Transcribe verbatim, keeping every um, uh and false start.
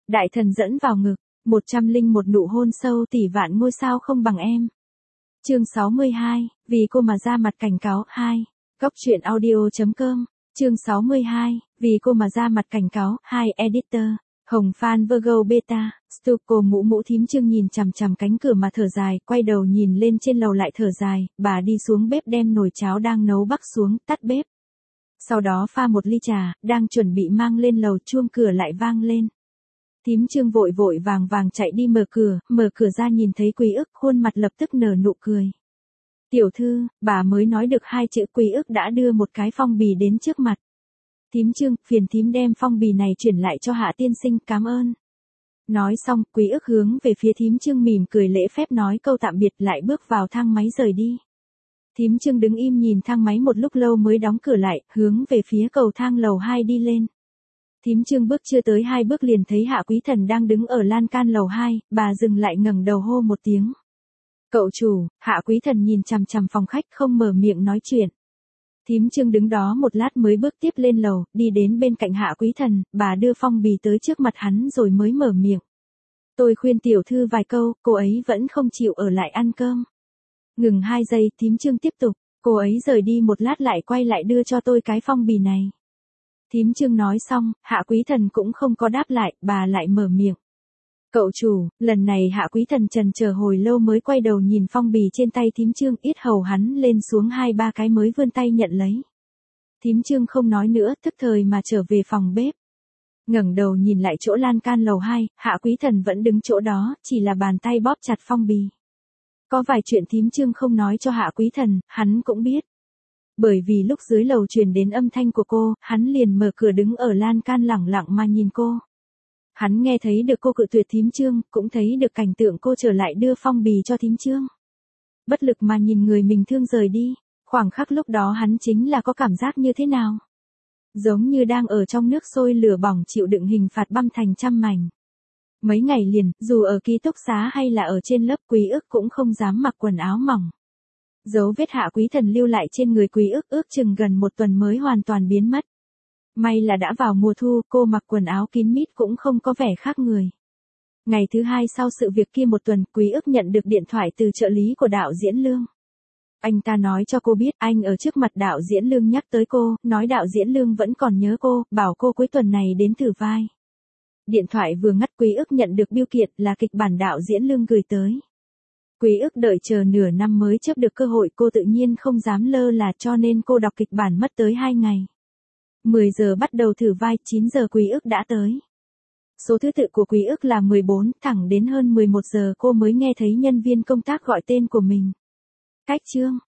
Đại thần dẫn vào ngực, một trăm linh một nụ hôn sâu tỷ vạn ngôi sao không bằng em. Chương sáu mươi hai, vì cô mà ra mặt cảnh cáo. hai. Góc truyện audio chấm com. Chương sáu mươi hai, vì cô mà ra mặt cảnh cáo. hai. Editor. Hồng Phan Virgo Beta, Stuco mũ mũ thím Trương nhìn chằm chằm cánh cửa mà thở dài, quay đầu nhìn lên trên lầu lại thở dài, bà đi xuống bếp đem nồi cháo đang nấu bắc xuống, tắt bếp. Sau đó pha một ly trà, đang chuẩn bị mang lên lầu, chuông cửa lại vang lên. Thím Trương vội vội vàng vàng chạy đi mở cửa, mở cửa ra nhìn thấy Quý Ức, khuôn mặt lập tức nở nụ cười. Tiểu thư, bà mới nói được hai chữ Quý Ức đã đưa một cái phong bì đến trước mặt. Thím Trương, phiền thím đem phong bì này chuyển lại cho Hạ tiên sinh, cảm ơn. Nói xong, Quý Ức hướng về phía thím Trương mỉm cười lễ phép nói câu tạm biệt lại bước vào thang máy rời đi. Thím Trương đứng im nhìn thang máy một lúc lâu mới đóng cửa lại, hướng về phía cầu thang lầu hai đi lên. Thím Trương bước chưa tới hai bước liền thấy Hạ Quý Thần đang đứng ở lan can lầu hai, bà dừng lại ngẩng đầu hô một tiếng. Cậu chủ. Hạ Quý Thần nhìn chằm chằm phòng khách không mở miệng nói chuyện. Thím Trương đứng đó một lát mới bước tiếp lên lầu, đi đến bên cạnh Hạ Quý Thần, bà đưa phong bì tới trước mặt hắn rồi mới mở miệng. Tôi khuyên tiểu thư vài câu, cô ấy vẫn không chịu ở lại ăn cơm. Ngừng hai giây, thím Trương tiếp tục, cô ấy rời đi một lát lại quay lại đưa cho tôi cái phong bì này. Thím Trương nói xong, Hạ Quý Thần cũng không có đáp lại, bà lại mở miệng. Cậu chủ. Lần này Hạ Quý Thần trần chờ hồi lâu mới quay đầu nhìn phong bì trên tay thím Trương, yết hầu hắn lên xuống hai ba cái mới vươn tay nhận lấy. Thím Trương không nói nữa, tức thời mà trở về phòng bếp. Ngẩng đầu nhìn lại chỗ lan can lầu hai, Hạ Quý Thần vẫn đứng chỗ đó, chỉ là bàn tay bóp chặt phong bì. Có vài chuyện thím Trương không nói cho Hạ Quý Thần, hắn cũng biết. Bởi vì lúc dưới lầu truyền đến âm thanh của cô, hắn liền mở cửa đứng ở lan can lẳng lặng mà nhìn cô. Hắn nghe thấy được cô cự tuyệt thím Trương, cũng thấy được cảnh tượng cô trở lại đưa phong bì cho thím Trương. Bất lực mà nhìn người mình thương rời đi, khoảng khắc lúc đó hắn chính là có cảm giác như thế nào? Giống như đang ở trong nước sôi lửa bỏng chịu đựng hình phạt băm thành trăm mảnh. Mấy ngày liền, dù ở ký túc xá hay là ở trên lớp, Quý Ức cũng không dám mặc quần áo mỏng. Dấu vết Hạ Quý Thần lưu lại trên người Quý Ức ước chừng gần một tuần mới hoàn toàn biến mất. May là đã vào mùa thu, cô mặc quần áo kín mít cũng không có vẻ khác người. Ngày thứ hai sau sự việc kia một tuần, Quý Ức nhận được điện thoại từ trợ lý của đạo diễn Lương. Anh ta nói cho cô biết anh ở trước mặt đạo diễn Lương nhắc tới cô, nói đạo diễn Lương vẫn còn nhớ cô, bảo cô cuối tuần này đến thử vai. Điện thoại vừa ngắt, Quý Ức nhận được bưu kiện là kịch bản đạo diễn Lương gửi tới. Quý Ức đợi chờ nửa năm mới chấp được cơ hội, cô tự nhiên không dám lơ là cho nên cô đọc kịch bản mất tới hai ngày. mười giờ bắt đầu thử vai, chín giờ Quý Ức đã tới. Số thứ tự của Quý Ức là mười bốn, thẳng đến hơn mười một giờ cô mới nghe thấy nhân viên công tác gọi tên của mình. Cách Trương.